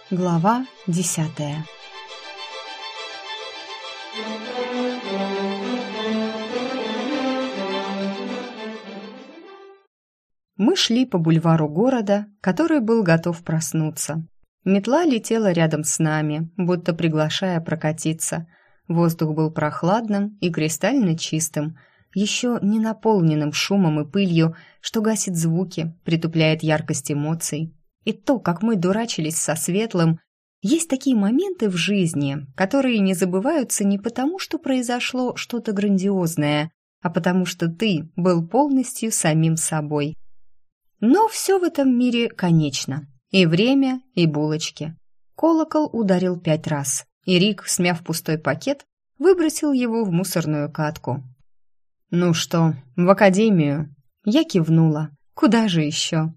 Глава 10. Мы шли по бульвару города, который был готов проснуться. Метла летела рядом с нами, будто приглашая прокатиться. Воздух был прохладным и кристально чистым, еще не наполненным шумом и пылью, что гасит звуки, притупляет яркость эмоций. И то, как мы дурачились со Светлым. Есть такие моменты в жизни, которые не забываются не потому, что произошло что-то грандиозное, а потому что ты был полностью самим собой. Но все в этом мире конечно. И время, и булочки. Колокол ударил 5 раз, и Рик, смяв пустой пакет, выбросил его в мусорную катку. «Ну что, в академию?» Я кивнула. «Куда же еще?»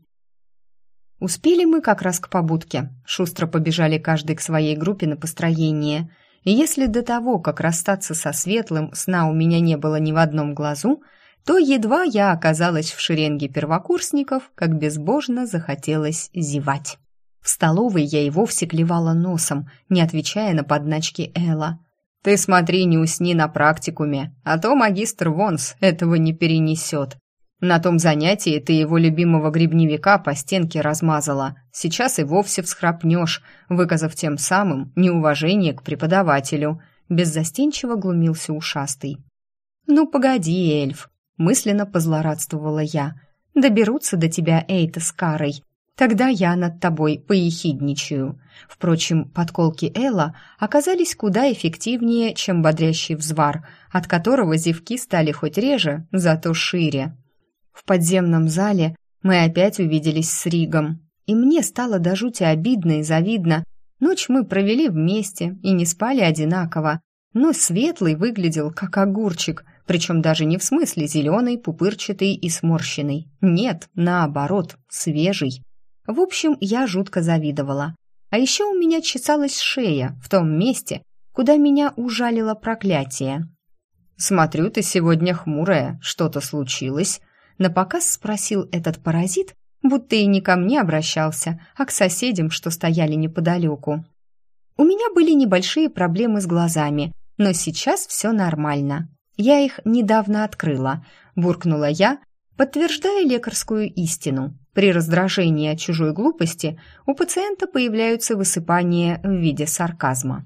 Успели мы как раз к побудке. Шустро побежали каждый к своей группе на построение. И если до того, как расстаться со Светлым, сна у меня не было ни в одном глазу, то едва я оказалась в шеренге первокурсников, как безбожно захотелось зевать. В столовой я и вовсе клевала носом, не отвечая на подначки Элла. «Ты смотри, не усни на практикуме, а то магистр Вонс этого не перенесет. На том занятии ты его любимого грибневика по стенке размазала. Сейчас и вовсе всхрапнешь, выказав тем самым неуважение к преподавателю», беззастенчиво глумился ушастый. «Ну погоди, эльф», мысленно позлорадствовала я. «Доберутся до тебя Эйта с Карой. Тогда я над тобой поехидничаю». Впрочем, подколки Элла оказались куда эффективнее, чем бодрящий взвар, от которого зевки стали хоть реже, зато шире. В подземном зале мы опять увиделись с Ригом, и мне стало до жути обидно и завидно. Ночь мы провели вместе и не спали одинаково, но Светлый выглядел как огурчик, причем даже не в смысле зеленый, пупырчатый и сморщенный. Нет, наоборот, свежий. В общем, я жутко завидовала. А еще у меня чесалась шея в том месте, куда меня ужалило проклятие. «Смотрю, ты сегодня хмурая. Что-то случилось?» Напоказ спросил этот паразит, будто и не ко мне обращался, а к соседям, что стояли неподалеку. У меня были небольшие проблемы с глазами, но сейчас все нормально. Я их недавно открыла, буркнула я, подтверждая лекарскую истину. При раздражении от чужой глупости у пациента появляются высыпания в виде сарказма.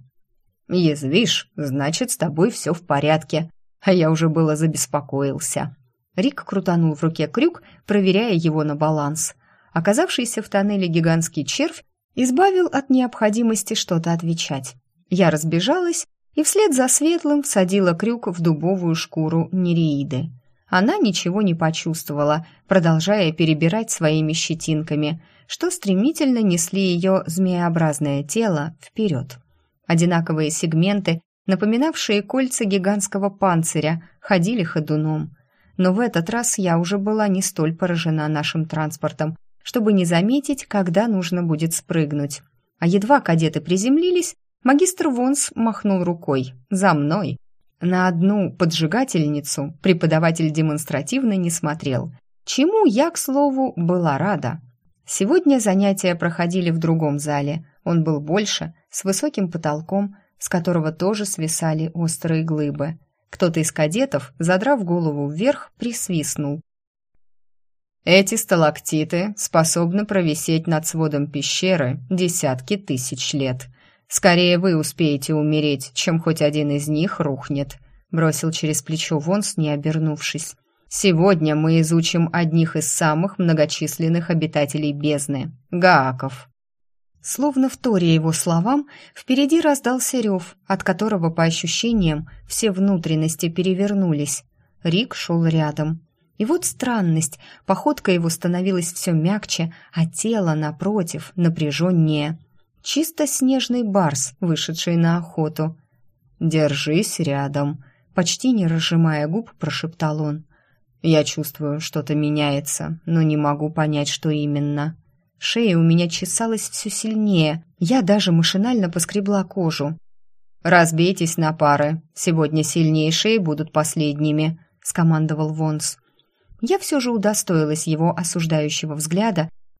«Язвишь, значит, с тобой все в порядке, а я уже было забеспокоился». Рик крутанул в руке крюк, проверяя его на баланс. Оказавшийся в тоннеле гигантский червь избавил от необходимости что-то отвечать. Я разбежалась и вслед за Светлым всадила крюк в дубовую шкуру нереиды. Она ничего не почувствовала, продолжая перебирать своими щетинками, что стремительно несли ее змееобразное тело вперед. Одинаковые сегменты, напоминавшие кольца гигантского панциря, ходили ходуном. Но в этот раз я уже была не столь поражена нашим транспортом, чтобы не заметить, когда нужно будет спрыгнуть. А едва кадеты приземлились, магистр Вонс махнул рукой: «За мной!» На одну поджигательницу преподаватель демонстративно не смотрел, чему я, к слову, была рада. Сегодня занятия проходили в другом зале. Он был больше, с высоким потолком, с которого тоже свисали острые глыбы. Кто-то из кадетов, задрав голову вверх, присвистнул. «Эти сталактиты способны провисеть над сводом пещеры десятки тысяч лет. Скорее вы успеете умереть, чем хоть один из них рухнет», бросил через плечо Вонс, не обернувшись. «Сегодня мы изучим одних из самых многочисленных обитателей бездны — гааков». Словно вторя его словам, впереди раздался рев, от которого, по ощущениям, все внутренности перевернулись. Рик шел рядом. И вот странность, походка его становилась все мягче, а тело, напротив, напряженнее. Чисто снежный барс, вышедший на охоту. «Держись рядом», — почти не разжимая губ, прошептал он. «Я чувствую, что-то меняется, но не могу понять, что именно». Шея у меня чесалась все сильнее, я даже машинально поскребла кожу. «Разбейтесь на пары, сегодня сильнейшие будут последними», — скомандовал Вонс. Я все же удостоилась его осуждающего взгляда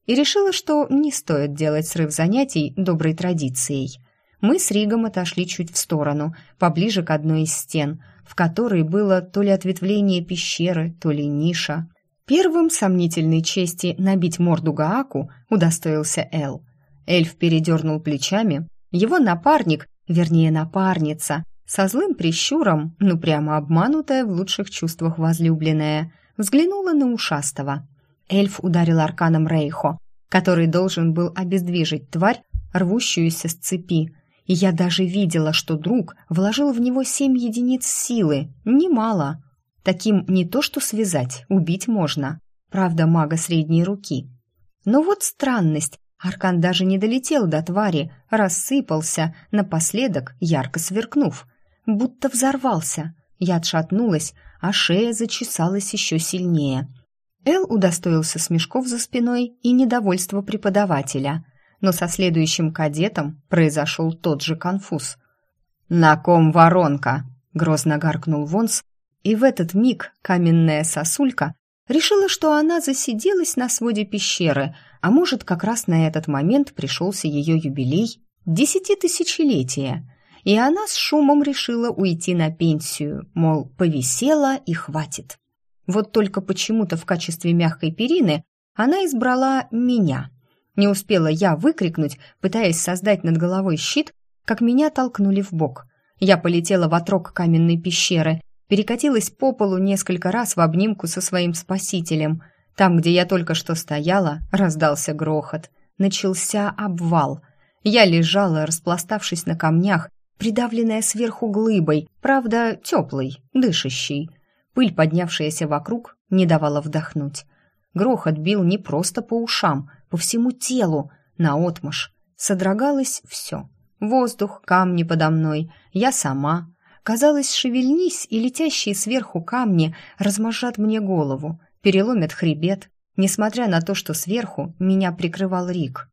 и решила, что не стоит делать срыв занятий доброй традицией. Мы с Ригом отошли чуть в сторону, поближе к одной из стен, в которой было то ли ответвление пещеры, то ли ниша. Первым сомнительной чести набить морду Гааку удостоился Эл. Эльф передернул плечами, его напарник, вернее напарница, со злым прищуром, ну прямо обманутая в лучших чувствах возлюбленная, взглянула на ушастого. Эльф ударил арканом Рейхо, который должен был обездвижить тварь, рвущуюся с цепи. И я даже видела, что друг вложил в него 7 единиц силы, немало. Таким не то что связать, убить можно. Правда, мага средней руки. Но вот странность. Аркан даже не долетел до твари, рассыпался, напоследок ярко сверкнув. Будто взорвался. Я отшатнулась, а шея зачесалась еще сильнее. Эл удостоился смешков за спиной и недовольства преподавателя. Но со следующим кадетом произошел тот же конфуз. «На ком воронка?» — грозно гаркнул Вонс, и в этот миг каменная сосулька решила, что она засиделась на своде пещеры, а может, как раз на этот момент пришелся ее юбилей — 10-тысячелетие, и она с шумом решила уйти на пенсию, мол, повисела и хватит. Вот только почему-то в качестве мягкой перины она избрала меня. Не успела я выкрикнуть, пытаясь создать над головой щит, как меня толкнули в бок. Я полетела в отрог каменной пещеры, перекатилась по полу несколько раз в обнимку со своим спасителем. Там, где я только что стояла, раздался грохот. Начался обвал. Я лежала, распластавшись на камнях, придавленная сверху глыбой, правда, теплой, дышащей. Пыль, поднявшаяся вокруг, не давала вдохнуть. Грохот бил не просто по ушам, по всему телу, наотмашь. Содрогалось все. Воздух, камни подо мной, я сама. Казалось, шевельнись, и летящие сверху камни размажат мне голову, переломят хребет, несмотря на то, что сверху меня прикрывал Рик.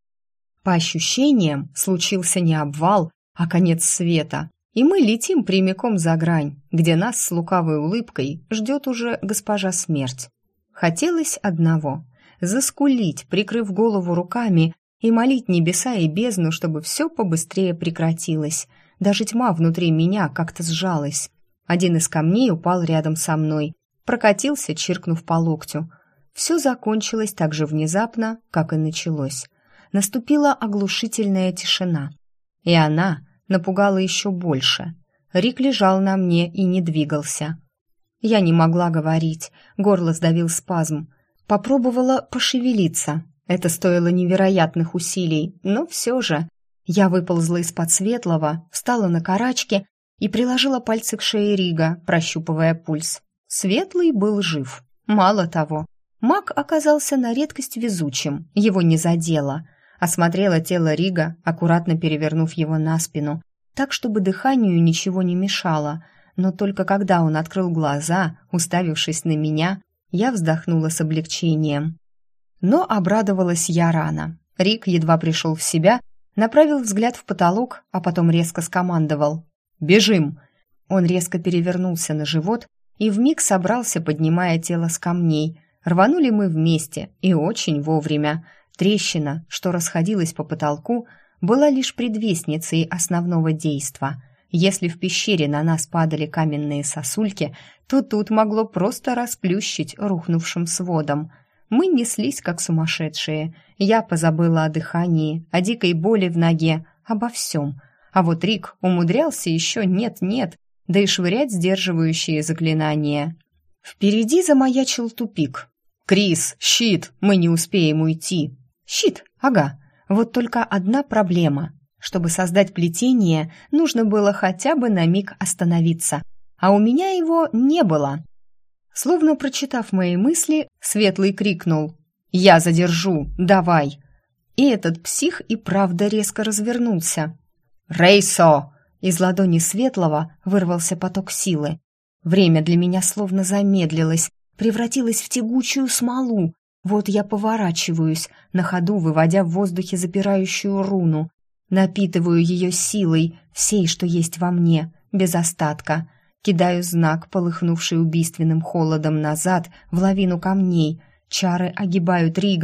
По ощущениям, случился не обвал, а конец света, и мы летим прямиком за грань, где нас с лукавой улыбкой ждет уже госпожа смерть. Хотелось одного — заскулить, прикрыв голову руками, и молить небеса и бездну, чтобы все побыстрее прекратилось. Даже тьма внутри меня как-то сжалась. Один из камней упал рядом со мной, прокатился, чиркнув по локтю. Все закончилось так же внезапно, как и началось. Наступила оглушительная тишина. И она напугала еще больше. Рик лежал на мне и не двигался. Я не могла говорить, горло сдавил спазм. Попробовала пошевелиться. Это стоило невероятных усилий, но все же. Я выползла из-под светлого, встала на карачки и приложила пальцы к шее Рига, прощупывая пульс. Светлый был жив. Мало того, маг оказался на редкость везучим, его не задело. Осмотрела тело Рига, аккуратно перевернув его на спину, так, чтобы дыханию ничего не мешало. Но только когда он открыл глаза, уставившись на меня, я вздохнула с облегчением. Но обрадовалась я рано. Рик едва пришел в себя, направил взгляд в потолок, а потом резко скомандовал: «Бежим!». Он резко перевернулся на живот и вмиг собрался, поднимая тело с камней. Рванули мы вместе, и очень вовремя. Трещина, что расходилась по потолку, была лишь предвестницей основного действа. Если в пещере на нас падали каменные сосульки, то тут могло просто расплющить рухнувшим сводом. Мы неслись, как сумасшедшие. Я позабыла о дыхании, о дикой боли в ноге, обо всем. А вот Рик умудрялся еще нет-нет, да и швырять сдерживающие заклинания. Впереди замаячил тупик. «Крис, щит! Мы не успеем уйти!» «Щит, ага. Вот только одна проблема. Чтобы создать плетение, нужно было хотя бы на миг остановиться. А у меня его не было». Словно прочитав мои мысли, Светлый крикнул: «Я задержу! Давай!» И этот псих и правда резко развернулся. «Рейсо!» Из ладони Светлого вырвался поток силы. Время для меня словно замедлилось, превратилось в тягучую смолу. Вот я поворачиваюсь, на ходу выводя в воздухе запирающую руну. Напитываю ее силой, всей, что есть во мне, без остатка. Кидаю знак, полыхнувший убийственным холодом назад, в лавину камней. Чары огибают Рига.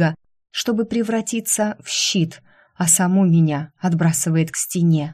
чтобы превратиться в щит, а саму меня отбрасывает к стене.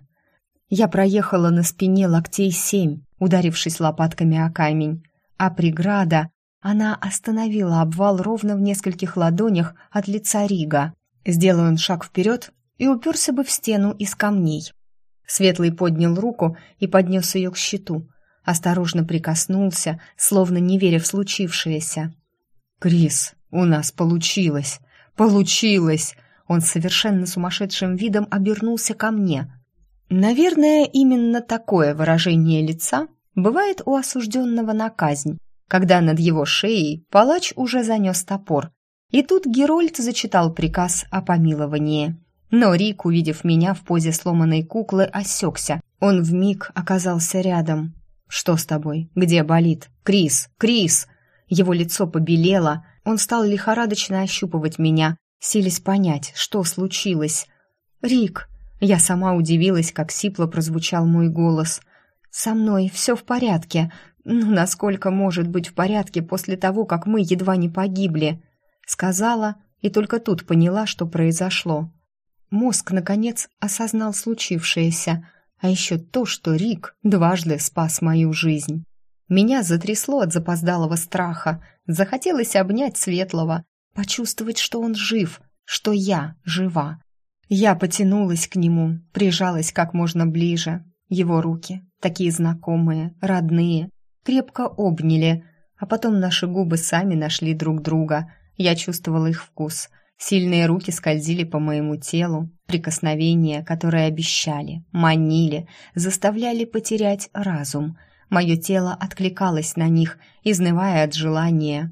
Я проехала на спине локтей 7, ударившись лопатками о камень, а преграда, она остановила обвал ровно в нескольких ладонях от лица Рига. Сделал он шаг вперед и уперся бы в стену из камней. Светлый поднял руку и поднес ее к щиту, осторожно прикоснулся, словно не веря в случившееся. «Крис, у нас получилось! Получилось!» Он с совершенно сумасшедшим видом обернулся ко мне. Наверное, именно такое выражение лица бывает у осужденного на казнь, когда над его шеей палач уже занес топор. И тут Герольд зачитал приказ о помиловании. Но Рик, увидев меня в позе сломанной куклы, осекся. Он вмиг оказался рядом. «Что с тобой? Где болит? Крис! Крис!» Его лицо побелело, он стал лихорадочно ощупывать меня, силясь понять, что случилось. «Рик!» Я сама удивилась, как сипло прозвучал мой голос. «Со мной все в порядке. Ну, насколько может быть в порядке после того, как мы едва не погибли?» Сказала, и только тут поняла, что произошло. Мозг, наконец, осознал случившееся, а еще то, что Рик дважды спас мою жизнь. Меня затрясло от запоздалого страха, захотелось обнять Светлого, почувствовать, что он жив, что я жива. Я потянулась к нему, прижалась как можно ближе. Его руки, такие знакомые, родные, крепко обняли, а потом наши губы сами нашли друг друга. Я чувствовала их вкус. Сильные руки скользили по моему телу, прикосновения, которые обещали, манили, заставляли потерять разум. Мое тело откликалось на них, изнывая от желания.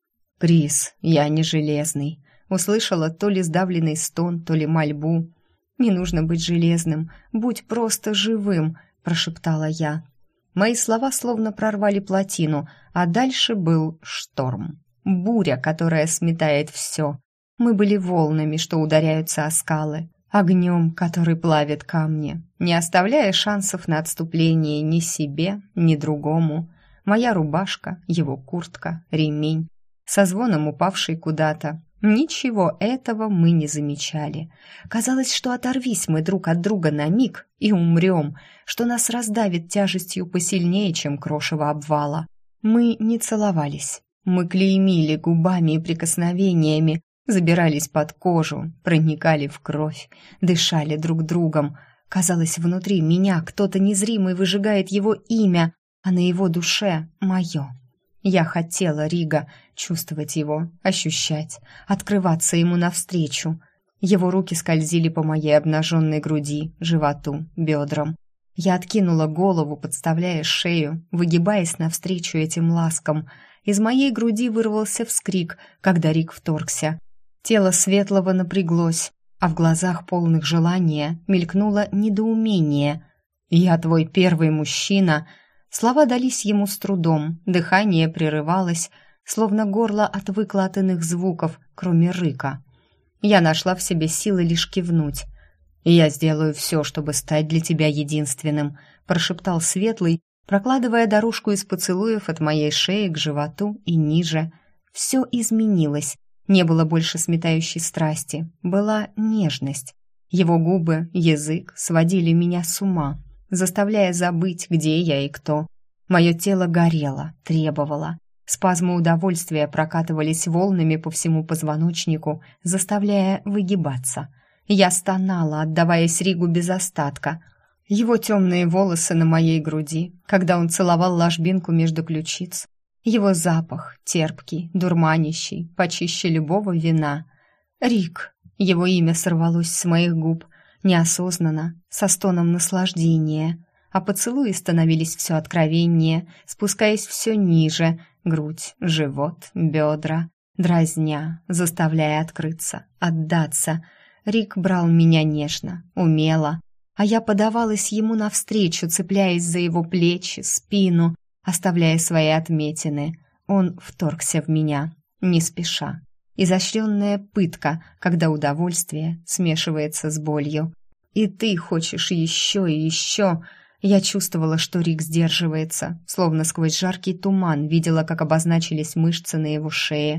«Крис, я не железный», услышала то ли сдавленный стон, то ли мольбу. «Не нужно быть железным, будь просто живым», — прошептала я. Мои слова словно прорвали плотину, а дальше был шторм. Буря, которая сметает все. Мы были волнами, что ударяются о скалы, огнем, который плавит камни, не оставляя шансов на отступление ни себе, ни другому. Моя рубашка, его куртка, ремень, со звоном упавший куда-то. Ничего этого мы не замечали. Казалось, что оторвись мы друг от друга на миг и умрем, что нас раздавит тяжестью посильнее, чем крошево обвала. Мы не целовались. Мы клеймили губами и прикосновениями, забирались под кожу, проникали в кровь, дышали друг другом. Казалось, внутри меня кто-то незримый выжигает его имя, а на его душе — мое. Я хотела Рига, чувствовать его, ощущать, открываться ему навстречу. Его руки скользили по моей обнаженной груди, животу, бедрам. Я откинула голову, подставляя шею, выгибаясь навстречу этим ласкам. Из моей груди вырвался вскрик, когда Рик вторгся. Тело Светлого напряглось, а в глазах, полных желания, мелькнуло недоумение. «Я твой первый мужчина». Слова дались ему с трудом, дыхание прерывалось, словно горло отвыкло от иных звуков, кроме рыка. Я нашла в себе силы лишь кивнуть. «Я сделаю все, чтобы стать для тебя единственным», — прошептал Светлый, прокладывая дорожку из поцелуев от моей шеи к животу и ниже. Все изменилось. Не было больше сметающей страсти, была нежность. Его губы, язык сводили меня с ума, заставляя забыть, где я и кто. Мое тело горело, требовало. Спазмы удовольствия прокатывались волнами по всему позвоночнику, заставляя выгибаться. Я стонала, отдаваясь Ригу без остатка. Его темные волосы на моей груди, когда он целовал ложбинку между ключиц. Его запах, терпкий, дурманящий, почище любого вина. Рик. Его имя сорвалось с моих губ, неосознанно, со стоном наслаждения, а поцелуи становились все откровеннее, спускаясь все ниже, грудь, живот, бедра, дразня, заставляя открыться, отдаться. Рик брал меня нежно, умело, а я подавалась ему навстречу, цепляясь за его плечи, спину, оставляя свои отметины. Он вторгся в меня, не спеша. Изощренная пытка, когда удовольствие смешивается с болью. И ты хочешь еще и еще. Я чувствовала, что Рик сдерживается, словно сквозь жаркий туман видела, как обозначились мышцы на его шее,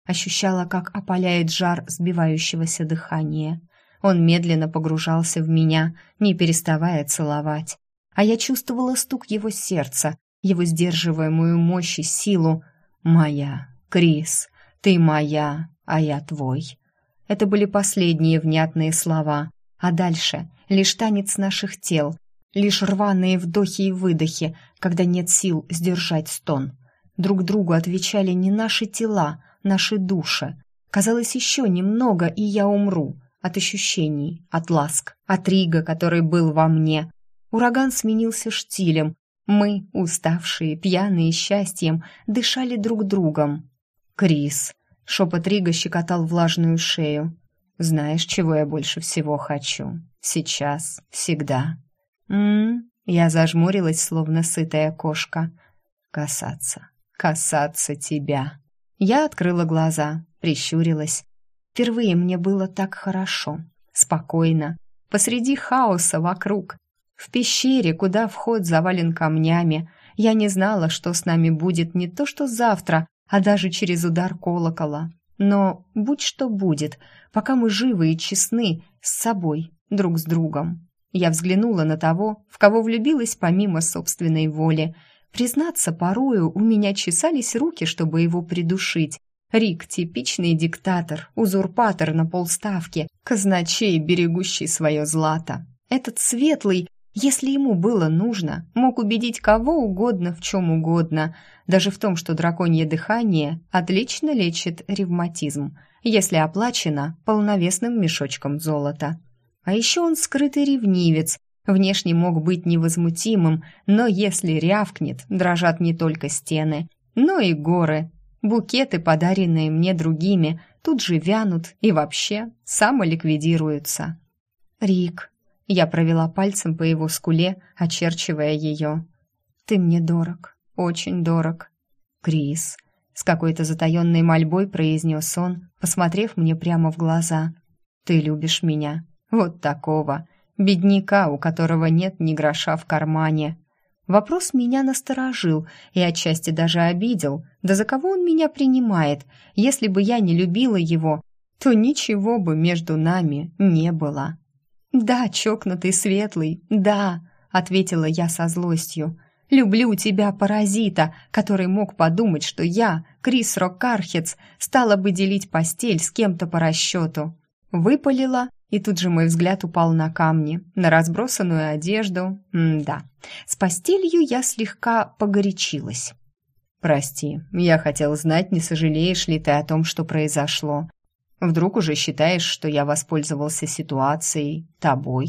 ощущала, как опаляет жар сбивающегося дыхания. Он медленно погружался в меня, не переставая целовать. А я чувствовала стук его сердца, его сдерживаемую мощь и силу. «Моя, Крис, ты моя, а я твой». Это были последние внятные слова, а дальше лишь танец наших тел, лишь рваные вдохи и выдохи, когда нет сил сдержать стон. Друг другу отвечали не наши тела, наши души. Казалось, еще немного, и я умру. От ощущений, от ласк, от Рига, который был во мне. Ураган сменился штилем. Мы, уставшие, пьяные счастьем, дышали друг другом. «Крис», — шепот Рига щекотал влажную шею. «Знаешь, чего я больше всего хочу? Сейчас, всегда». Я зажмурилась, словно сытая кошка. Касаться тебя». Я открыла глаза, прищурилась. Впервые мне было так хорошо, спокойно, посреди хаоса вокруг. В пещере, куда вход завален камнями, я не знала, что с нами будет не то что завтра, а даже через удар колокола. Но будь что будет, пока мы живы и честны с собой, друг с другом. Я взглянула на того, в кого влюбилась помимо собственной воли. Признаться, порою у меня чесались руки, чтобы его придушить. Рик — типичный диктатор, узурпатор на полставки, казначей, берегущий свое злато. Этот светлый, если ему было нужно, мог убедить кого угодно в чем угодно, даже в том, что драконье дыхание отлично лечит ревматизм, если оплачено полновесным мешочком золота. А еще он скрытый ревнивец, внешне мог быть невозмутимым, но если рявкнет, дрожат не только стены, но и горы. Букеты, подаренные мне другими, тут же вянут и вообще самоликвидируются. «Рик», — я провела пальцем по его скуле, очерчивая ее. «Ты мне дорог, очень дорог». «Крис», — с какой-то затаенной мольбой произнес он, посмотрев мне прямо в глаза. «Ты любишь меня, вот такого, бедняка, у которого нет ни гроша в кармане». Вопрос меня насторожил и отчасти даже обидел. Да за кого он меня принимает? Если бы я не любила его, то ничего бы между нами не было. «Да, чокнутый светлый, да», — ответила я со злостью. «Люблю тебя, паразита, который мог подумать, что я, Крис Рокархец, стала бы делить постель с кем-то по расчету». Выпалила, и тут же мой взгляд упал на камни, на разбросанную одежду. Да, с постелью я слегка погорячилась. «Прости, я хотел знать, не сожалеешь ли ты о том, что произошло. Вдруг уже считаешь, что я воспользовался ситуацией, тобой?»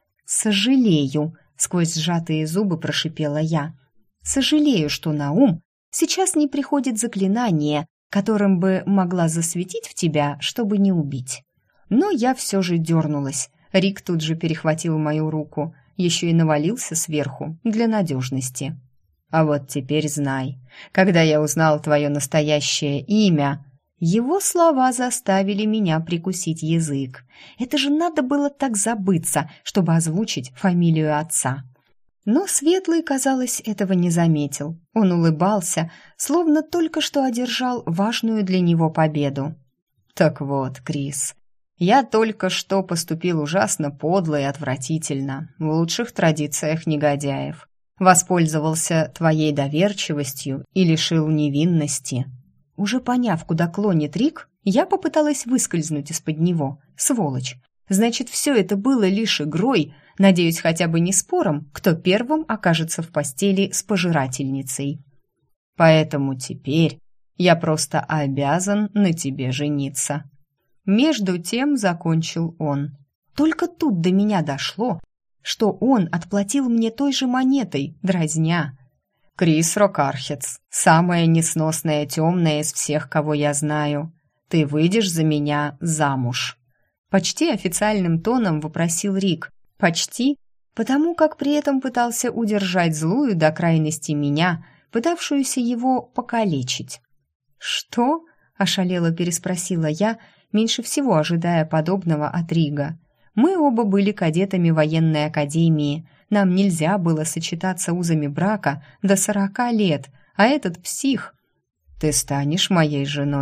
«Сожалею», — сквозь сжатые зубы прошипела я. «Сожалею, что на ум сейчас не приходит заклинание, которым бы могла засветить в тебя, чтобы не убить». Но я все же дернулась. Рик тут же перехватил мою руку, еще и навалился сверху для надежности. «А вот теперь знай, когда я узнал твое настоящее имя...» Его слова заставили меня прикусить язык. Это же надо было так забыться, чтобы озвучить фамилию отца. Но Светлый, казалось, этого не заметил. Он улыбался, словно только что одержал важную для него победу. «Так вот, Крис, я только что поступил ужасно подло и отвратительно, в лучших традициях негодяев. Воспользовался твоей доверчивостью и лишил невинности». Уже поняв, куда клонит Рик, я попыталась выскользнуть из-под него. Сволочь! Значит, все это было лишь игрой, надеюсь, хотя бы не спором, кто первым окажется в постели с пожирательницей. Поэтому теперь я просто обязан на тебе жениться. Между тем закончил он. Только тут до меня дошло, что он отплатил мне той же монетой, дразня. «Крис Рокархец, самая несносная темная из всех, кого я знаю. Ты выйдешь за меня замуж?» Почти официальным тоном вопросил Рик. Почти, потому как при этом пытался удержать злую до крайности меня, пытавшуюся его покалечить. «Что?» – ошалело переспросила я, меньше всего ожидая подобного от Рига. Мы оба были кадетами военной академии. Нам нельзя было сочетаться узами брака до 40 лет, а этот псих... «Ты станешь моей женой»,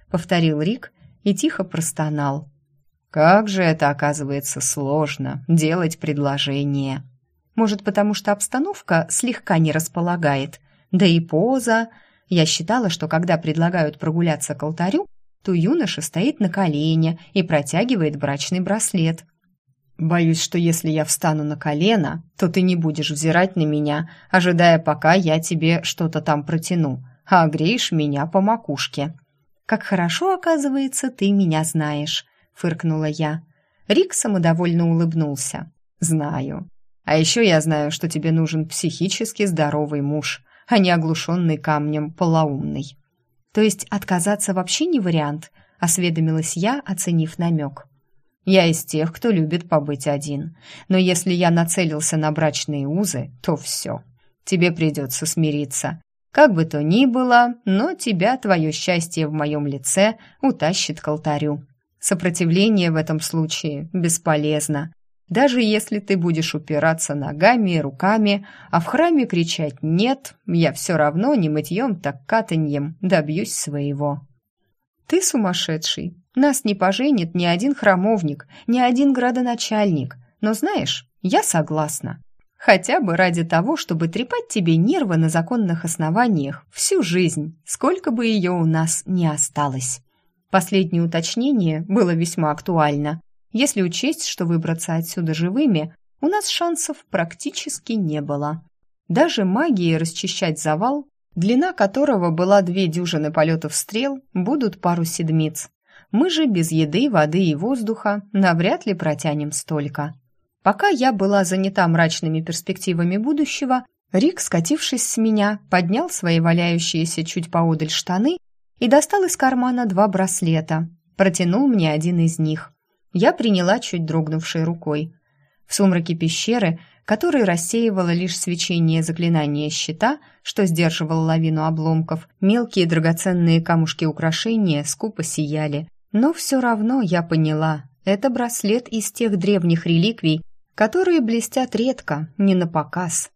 — повторил Рик и тихо простонал. «Как же это, оказывается, сложно — делать предложение!» Может, потому что обстановка слегка не располагает, да и поза. Я считала, что когда предлагают прогуляться к алтарю, то юноша стоит на колене и протягивает брачный браслет. Боюсь, что если я встану на колено, то ты не будешь взирать на меня, ожидая, пока я тебе что-то там протяну, а огреешь меня по макушке. «Как хорошо, оказывается, ты меня знаешь», — фыркнула я. Рик самодовольно улыбнулся. «Знаю. А еще я знаю, что тебе нужен психически здоровый муж, а не оглушенный камнем полоумный». «То есть отказаться вообще не вариант?» — осведомилась я, оценив намек. «Я из тех, кто любит побыть один. Но если я нацелился на брачные узы, то все. Тебе придется смириться. Как бы то ни было, но тебя твое счастье в моем лице утащит к алтарю. Сопротивление в этом случае бесполезно. Даже если ты будешь упираться ногами и руками, а в храме кричать «нет», я все равно не мытьем, так катаньем добьюсь своего». «Ты сумасшедший. Нас не поженит ни один храмовник, ни один градоначальник. Но знаешь, я согласна. Хотя бы ради того, чтобы трепать тебе нервы на законных основаниях всю жизнь, сколько бы ее у нас ни осталось». Последнее уточнение было весьма актуально. Если учесть, что выбраться отсюда живыми у нас шансов практически не было. Даже магией расчищать завал, длина которого была 2 дюжины полетов стрел, будут пару седмиц. Мы же без еды, воды и воздуха навряд ли протянем столько. Пока я была занята мрачными перспективами будущего, Рик, скатившись с меня, поднял свои валяющиеся чуть поодаль штаны и достал из кармана 2 браслета. Протянул мне один из них. Я приняла чуть дрогнувшей рукой. В сумраке пещеры, который рассеивало лишь свечение заклинания щита, что сдерживал лавину обломков, мелкие драгоценные камушки украшения скупо сияли. Но все равно я поняла, это браслет из тех древних реликвий, которые блестят редко, не на показ.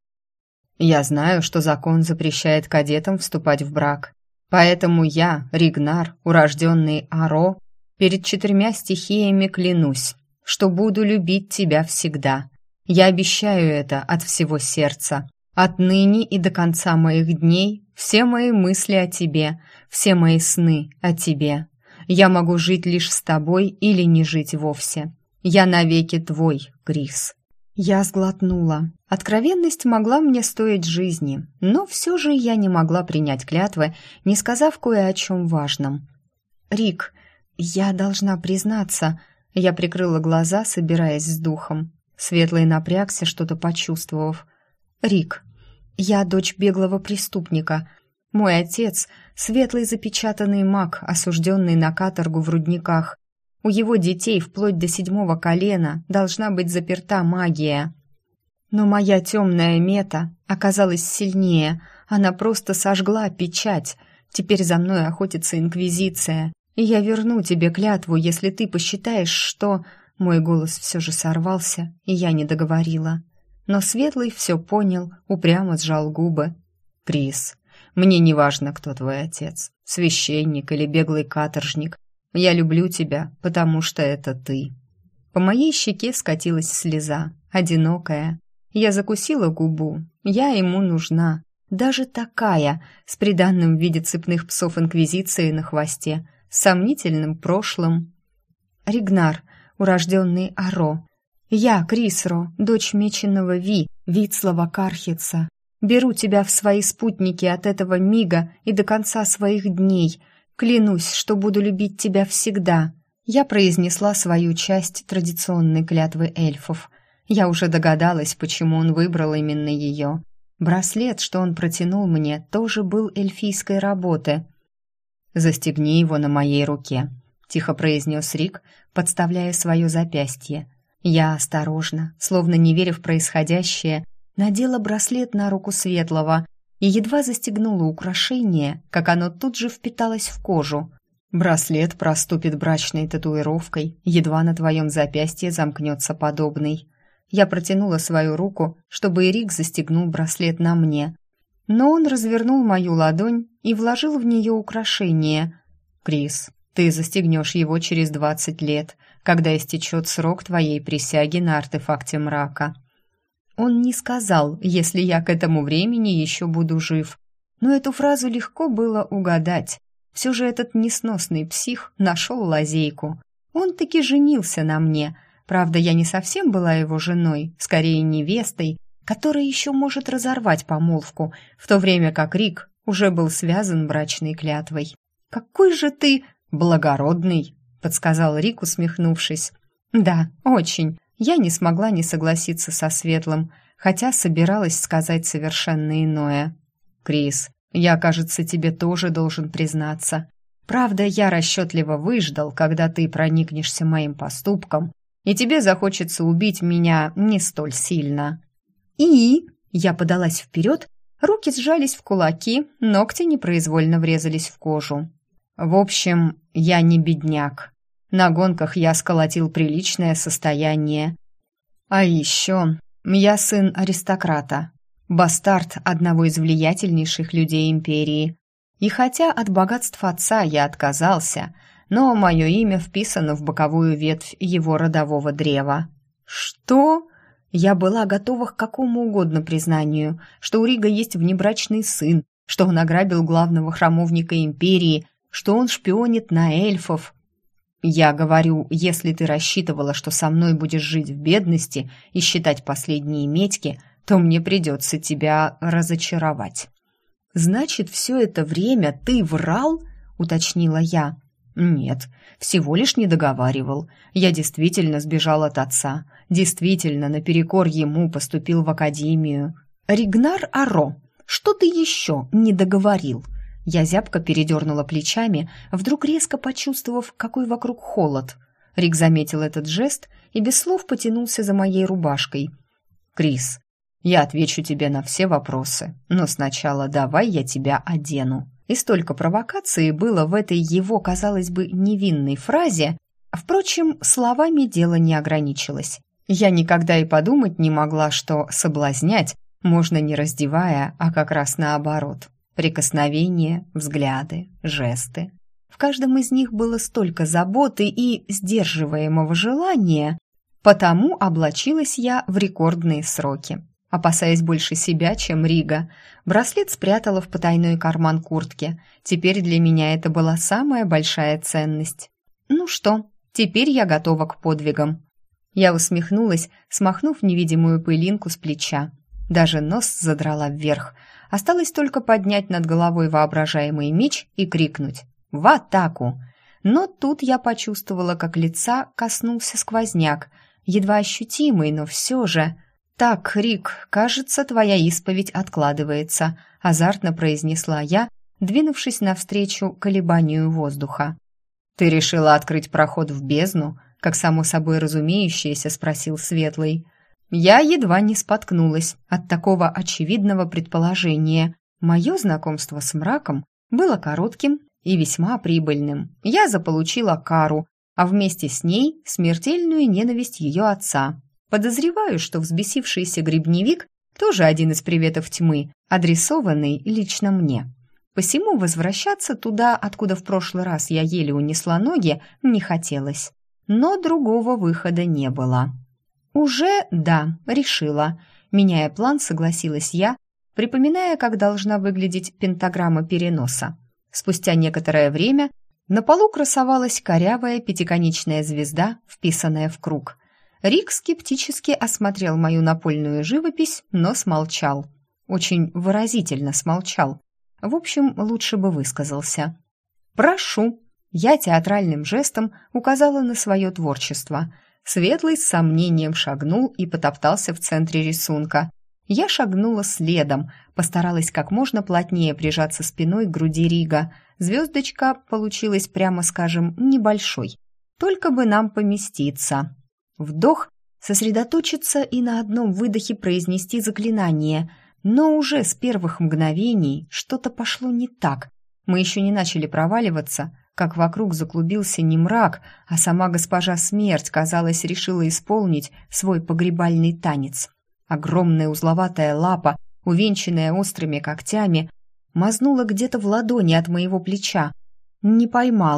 Я знаю, что закон запрещает кадетам вступать в брак. Поэтому я, Ригнар, урожденный Аро, перед 4 стихиями клянусь, что буду любить тебя всегда. Я обещаю это от всего сердца. Отныне и до конца моих дней все мои мысли о тебе, все мои сны о тебе. Я могу жить лишь с тобой или не жить вовсе. Я навеки твой, Крис». Я сглотнула. Откровенность могла мне стоить жизни, но все же я не могла принять клятвы, не сказав кое о чем важном. «Рик, я должна признаться...» Я прикрыла глаза, собираясь с духом. Светлый напрягся, что-то почувствовав. «Рик, я дочь беглого преступника. Мой отец — светлый запечатанный маг, осужденный на каторгу в рудниках. У его детей вплоть до 7 колена должна быть заперта магия. Но моя темная мета оказалась сильнее. Она просто сожгла печать. Теперь за мной охотится Инквизиция. И я верну тебе клятву, если ты посчитаешь, что...» Мой голос все же сорвался, и я не договорила. Но Светлый все понял, упрямо сжал губы. «Крис, мне не важно, кто твой отец, священник или беглый каторжник. Я люблю тебя, потому что это ты». По моей щеке скатилась слеза, одинокая. Я закусила губу. Я ему нужна. Даже такая, с приданным в виде цепных псов Инквизиции на хвосте, с сомнительным прошлым. «Ригнар, урожденный Аро. Я, Крисро, дочь меченого Ви, Вицлава Кархица. Беру тебя в свои спутники от этого мига и до конца своих дней. Клянусь, что буду любить тебя всегда». Я произнесла свою часть традиционной клятвы эльфов. Я уже догадалась, почему он выбрал именно ее. Браслет, что он протянул мне, тоже был эльфийской работы. «Застегни его на моей руке», — тихо произнес Рик, подставляя свое запястье. Я осторожно, словно не веря в происходящее, надела браслет на руку Светлого и едва застегнула украшение, как оно тут же впиталось в кожу. «Браслет проступит брачной татуировкой, едва на твоем запястье замкнется подобный». Я протянула свою руку, чтобы Рик застегнул браслет на мне. Но он развернул мою ладонь и вложил в нее украшение. «Крис, Ты застегнешь его через 20 лет, когда истечет срок твоей присяги на артефакте мрака. Он не сказал, если я к этому времени еще буду жив, но эту фразу легко было угадать. Все же этот несносный псих нашел лазейку. Он таки женился на мне. Правда, я не совсем была его женой, скорее невестой, которая еще может разорвать помолвку, в то время как Рик уже был связан брачной клятвой. «Какой же ты благородный!» — подсказал Рик, усмехнувшись. «Да, очень». Я не смогла не согласиться со Светлым, хотя собиралась сказать совершенно иное. «Крис, я, кажется, тебе тоже должен признаться. Правда, я расчетливо выждал, когда ты проникнешься моим поступком, и тебе захочется убить меня не столь сильно». «И?» — я подалась вперед, руки сжались в кулаки, ногти непроизвольно врезались в кожу. «В общем, я не бедняк. На гонках я сколотил приличное состояние. А еще я сын аристократа, бастард одного из влиятельнейших людей империи. И хотя от богатств отца я отказался, но мое имя вписано в боковую ветвь его родового древа». «Что?» Я была готова к какому угодно признанию, что у Рига есть внебрачный сын, что он ограбил главного храмовника империи, что он шпионит на эльфов. «Я говорю, если ты рассчитывала, что со мной будешь жить в бедности и считать последние медьки, то мне придется тебя разочаровать». «Значит, все это время ты врал?» — уточнила я. «Нет, всего лишь не договаривал. Я действительно сбежал от отца, действительно наперекор ему поступил в академию». «Ригнар Аро, что ты еще не договорил?» Я зябко передернула плечами, вдруг резко почувствовав, какой вокруг холод. Рик заметил этот жест и без слов потянулся за моей рубашкой. «Крис, я отвечу тебе на все вопросы, но сначала давай я тебя одену». И столько провокации было в этой его, казалось бы, невинной фразе. Впрочем, словами дело не ограничилось. Я никогда и подумать не могла, что соблазнять можно не раздевая, а как раз наоборот. Прикосновения, взгляды, жесты. В каждом из них было столько заботы и сдерживаемого желания, потому облачилась я в рекордные сроки. Опасаясь больше себя, чем Рига, браслет спрятала в потайной карман куртки. Теперь для меня это была самая большая ценность. «Ну что, теперь я готова к подвигам». Я усмехнулась, смахнув невидимую пылинку с плеча. Даже нос задрала вверх. Осталось только поднять над головой воображаемый меч и крикнуть «В атаку!». Но тут я почувствовала, как лица коснулся сквозняк, едва ощутимый, но все же. «Так, Рик, кажется, твоя исповедь откладывается», — азартно произнесла я, двинувшись навстречу колебанию воздуха. «Ты решила открыть проход в бездну?» — как само собой разумеющееся спросил Светлый. Я едва не споткнулась от такого очевидного предположения. Мое знакомство с мраком было коротким и весьма прибыльным. Я заполучила кару, а вместе с ней смертельную ненависть ее отца. Подозреваю, что взбесившийся грибневик тоже один из приветов тьмы, адресованный лично мне. Посему возвращаться туда, откуда в прошлый раз я еле унесла ноги, не хотелось. Но другого выхода не было. «Уже, да, решила». Меняя план, согласилась я, припоминая, как должна выглядеть пентаграмма переноса. Спустя некоторое время на полу красовалась корявая пятиконечная звезда, вписанная в круг. Рик скептически осмотрел мою напольную живопись, но смолчал. Очень выразительно смолчал. В общем, лучше бы высказался. «Прошу». Я театральным жестом указала на свое творчество. Светлый с сомнением шагнул и потоптался в центре рисунка. Я шагнула следом, постаралась как можно плотнее прижаться спиной к груди Рига. Звездочка получилась, прямо скажем, небольшой. Только бы нам поместиться. Вдох, сосредоточиться и на одном выдохе произнести заклинание. Но уже с первых мгновений что-то пошло не так. Мы еще не начали проваливаться, как вокруг заклубился не мрак, а сама госпожа Смерть, казалось, решила исполнить свой погребальный танец. Огромная узловатая лапа, увенчанная острыми когтями, мазнула где-то в ладони от моего плеча. Не поймала,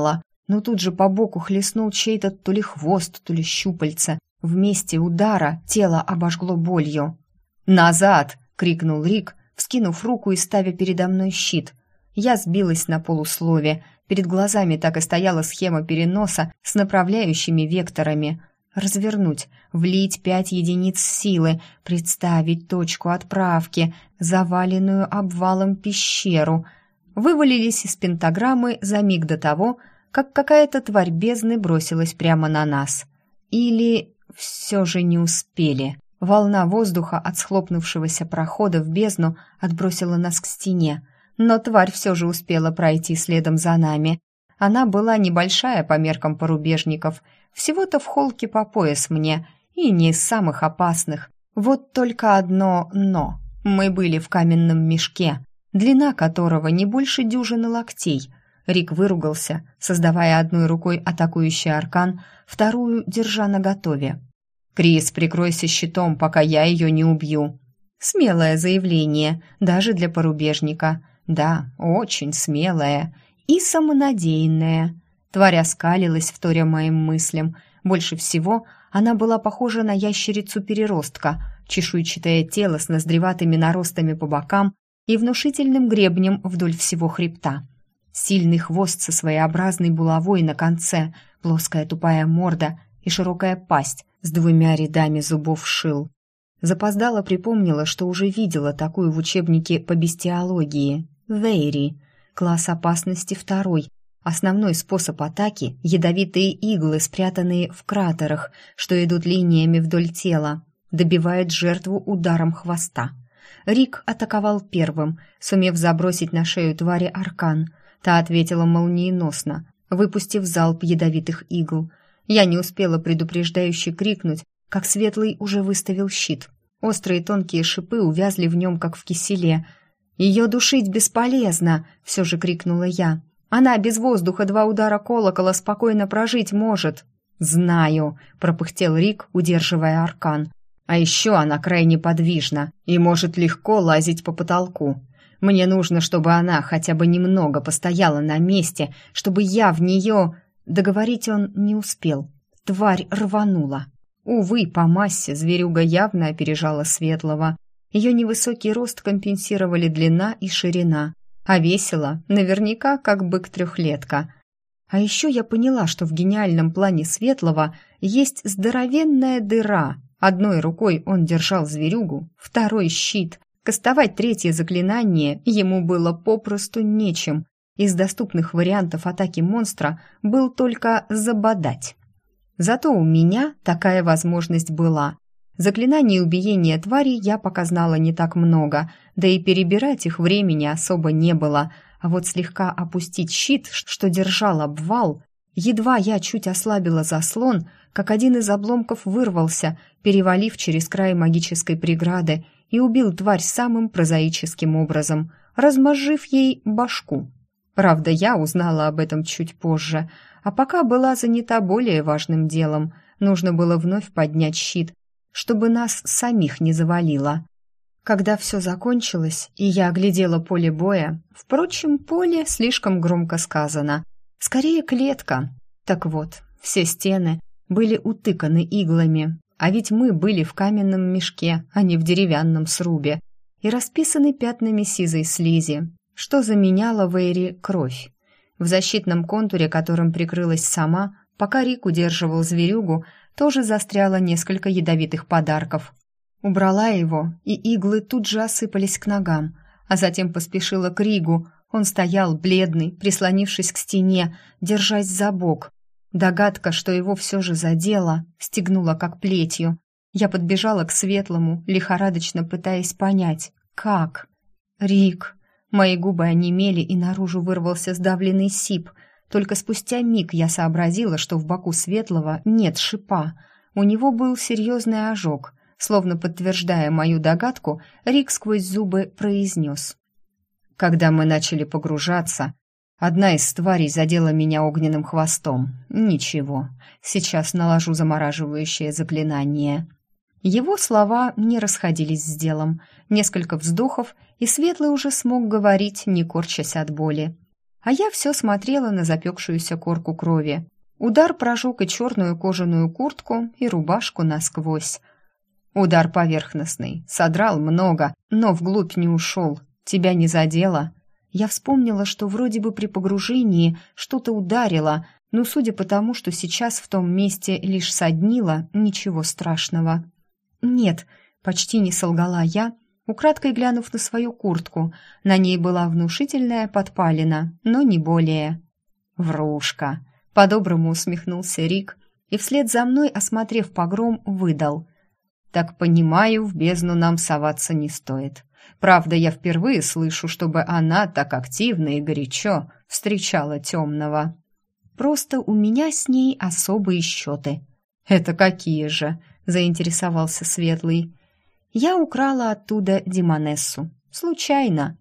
но тут же по боку хлестнул чей-то то ли хвост, то ли щупальце. В месте удара тело обожгло болью. «Назад!» — крикнул Рик, вскинув руку и ставя передо мной щит. Я сбилась на полуслове. Перед глазами так и стояла схема переноса с направляющими векторами. Развернуть, влить 5 единиц силы, представить точку отправки, заваленную обвалом пещеру. Вывалились из пентаграммы за миг до того, как какая-то тварь бездны бросилась прямо на нас. Или все же не успели. Волна воздуха от схлопнувшегося прохода в бездну отбросила нас к стене, но тварь все же успела пройти следом за нами. Она была небольшая по меркам порубежников, всего-то в холке по пояс мне, и не из самых опасных. Вот только одно «но». Мы были в каменном мешке, длина которого не больше дюжины локтей. Рик выругался, создавая одной рукой атакующий аркан, вторую держа наготове. «Крис, прикройся щитом, пока я ее не убью». Смелое заявление, даже для порубежника. Да, очень смелое и самонадеянное. Тварь оскалилась, вторя моим мыслям. Больше всего она была похожа на ящерицу-переростка, чешуйчатое тело с ноздреватыми наростами по бокам и внушительным гребнем вдоль всего хребта. Сильный хвост со своеобразной булавой на конце, плоская тупая морда и широкая пасть с 2 рядами зубов-шил. Запоздало припомнила, что уже видела такую в учебнике по бестиологии. Вейри. Класс опасности 2. Основной способ атаки — ядовитые иглы, спрятанные в кратерах, что идут линиями вдоль тела. Добивает жертву ударом хвоста. Рик атаковал первым, сумев забросить на шею твари аркан. Та ответила молниеносно, выпустив залп ядовитых игл. Я не успела предупреждающе крикнуть, как Светлый уже выставил щит. Острые тонкие шипы увязли в нем, как в киселе. «Ее душить бесполезно!» — все же крикнула я. «Она без воздуха 2 удара колокола спокойно прожить может!» «Знаю!» — пропыхтел Рик, удерживая аркан. «А еще она крайне подвижна и может легко лазить по потолку. Мне нужно, чтобы она хотя бы немного постояла на месте, чтобы я в нее...» Договорить он не успел. Тварь рванула. Увы, по массе зверюга явно опережала Светлого. Ее невысокий рост компенсировали длина и ширина, а весила наверняка как бык-3-летка. А еще я поняла, что в гениальном плане Светлого есть здоровенная дыра. Одной рукой он держал зверюгу, второй — щит. Кастовать 3 заклинание ему было попросту нечем. Из доступных вариантов атаки монстра был только забодать. Зато у меня такая возможность была. Заклинаний убиения тварей я пока знала не так много, да и перебирать их времени особо не было, а вот слегка опустить щит, что держал обвал, едва я чуть ослабила заслон, как один из обломков вырвался, перевалив через край магической преграды, и убил тварь самым прозаическим образом, размозжив ей башку. Правда, я узнала об этом чуть позже, а пока была занята более важным делом. Нужно было вновь поднять щит, чтобы нас самих не завалило. Когда все закончилось, и я оглядела поле боя, впрочем, поле слишком громко сказано, скорее клетка. Так вот, все стены были утыканы иглами, а ведь мы были в каменном мешке, а не в деревянном срубе, и расписаны пятнами сизой слизи, что заменяло Вейри кровь. В защитном контуре, которым прикрылась сама, пока Рик удерживал зверюгу, тоже застряло несколько ядовитых подарков. Убрала его, и иглы тут же осыпались к ногам, а затем поспешила к Ригу. Он стоял бледный, прислонившись к стене, держась за бок. Догадка, что его все же задело, стегнула как плетью. Я подбежала к Светлому, лихорадочно пытаясь понять, как. «Рик!» Мои губы онемели, и наружу вырвался сдавленный сип. Только спустя миг я сообразила, что в боку Светлого нет шипа. У него был серьезный ожог. Словно подтверждая мою догадку, Рик сквозь зубы произнес. Когда мы начали погружаться, одна из тварей задела меня огненным хвостом. Ничего, сейчас наложу замораживающее заклинание. Его слова не расходились с делом. Несколько вздохов, и Светлый уже смог говорить, не корчась от боли. А я все смотрела на запекшуюся корку крови. Удар прожег и черную кожаную куртку, и рубашку насквозь. Удар поверхностный, содрал много, но вглубь не ушел. Тебя не задело? Я вспомнила, что вроде бы при погружении что-то ударило, но судя по тому, что сейчас в том месте лишь соднило, ничего страшного. «Нет», — почти не солгала я, украдкой глянув на свою куртку. На ней была внушительная подпалина, но не более. «Врушка!» — по-доброму усмехнулся Рик и вслед за мной, осмотрев погром, выдал. «Так понимаю, в бездну нам соваться не стоит. Правда, я впервые слышу, чтобы она так активно и горячо встречала темного. Просто у меня с ней особые счеты». «Это какие же?» — заинтересовался Светлый. «Я украла оттуда Демонессу. Случайно».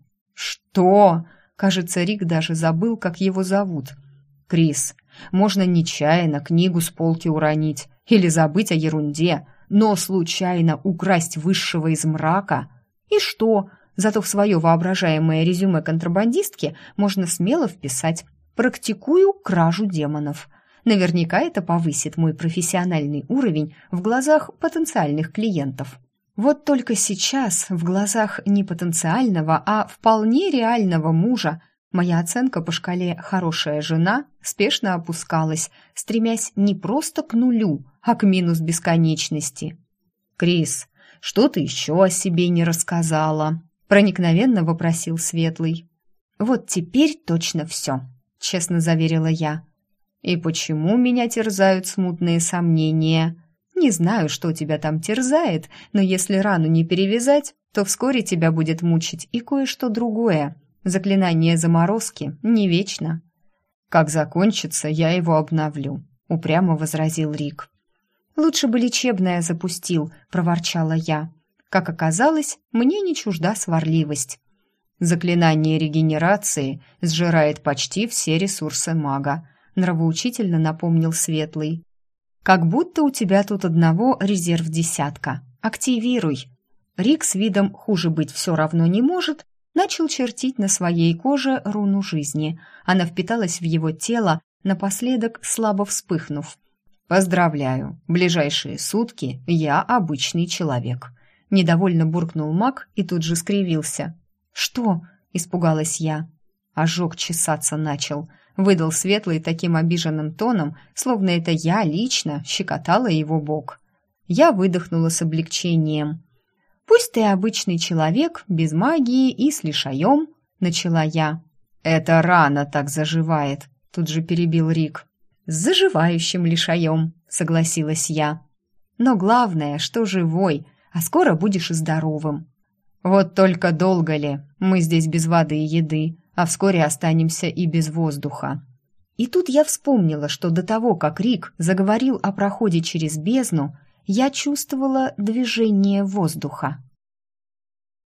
«Что?» — кажется, Рик даже забыл, как его зовут. «Крис, можно нечаянно книгу с полки уронить или забыть о ерунде, но случайно украсть высшего из мрака? И что? Зато в свое воображаемое резюме контрабандистки можно смело вписать «Практикую кражу демонов». Наверняка это повысит мой профессиональный уровень в глазах потенциальных клиентов. Вот только сейчас в глазах не потенциального, а вполне реального мужа моя оценка по шкале «хорошая жена» спешно опускалась, стремясь не просто к нулю, а к минус бесконечности. «Крис, что ты еще о себе не рассказала?» — проникновенно вопросил Светлый. «Вот теперь точно все», — честно заверила я. «И почему меня терзают смутные сомнения? Не знаю, что тебя там терзает, но если рану не перевязать, то вскоре тебя будет мучить и кое-что другое. Заклинание заморозки не вечно». «Как закончится, я его обновлю», — упрямо возразил Рик. «Лучше бы лечебное запустил», — проворчала я. Как оказалось, мне не чужда сварливость. «Заклинание регенерации сжирает почти все ресурсы мага», — нравоучительно напомнил Светлый. «Как будто у тебя тут одного резерв десятка. Активируй». Рик с видом «хуже быть все равно не может» начал чертить на своей коже руну жизни. Она впиталась в его тело, напоследок слабо вспыхнув. «Поздравляю, ближайшие сутки я обычный человек», — недовольно буркнул маг и тут же скривился. «Что?» — испугалась я. Ожог чесаться начал. Выдал Светлый таким обиженным тоном, словно это я лично щекотала его бок. Я выдохнула с облегчением. «Пусть ты обычный человек, без магии и с лишаем», — начала я. «Это рана так заживает», — тут же перебил Рик. «С заживающим лишаем», — согласилась я. «Но главное, что живой, а скоро будешь и здоровым». «Вот только долго ли? Мы здесь без воды и еды, а вскоре останемся и без воздуха». И тут я вспомнила, что до того, как Рик заговорил о проходе через бездну, я чувствовала движение воздуха.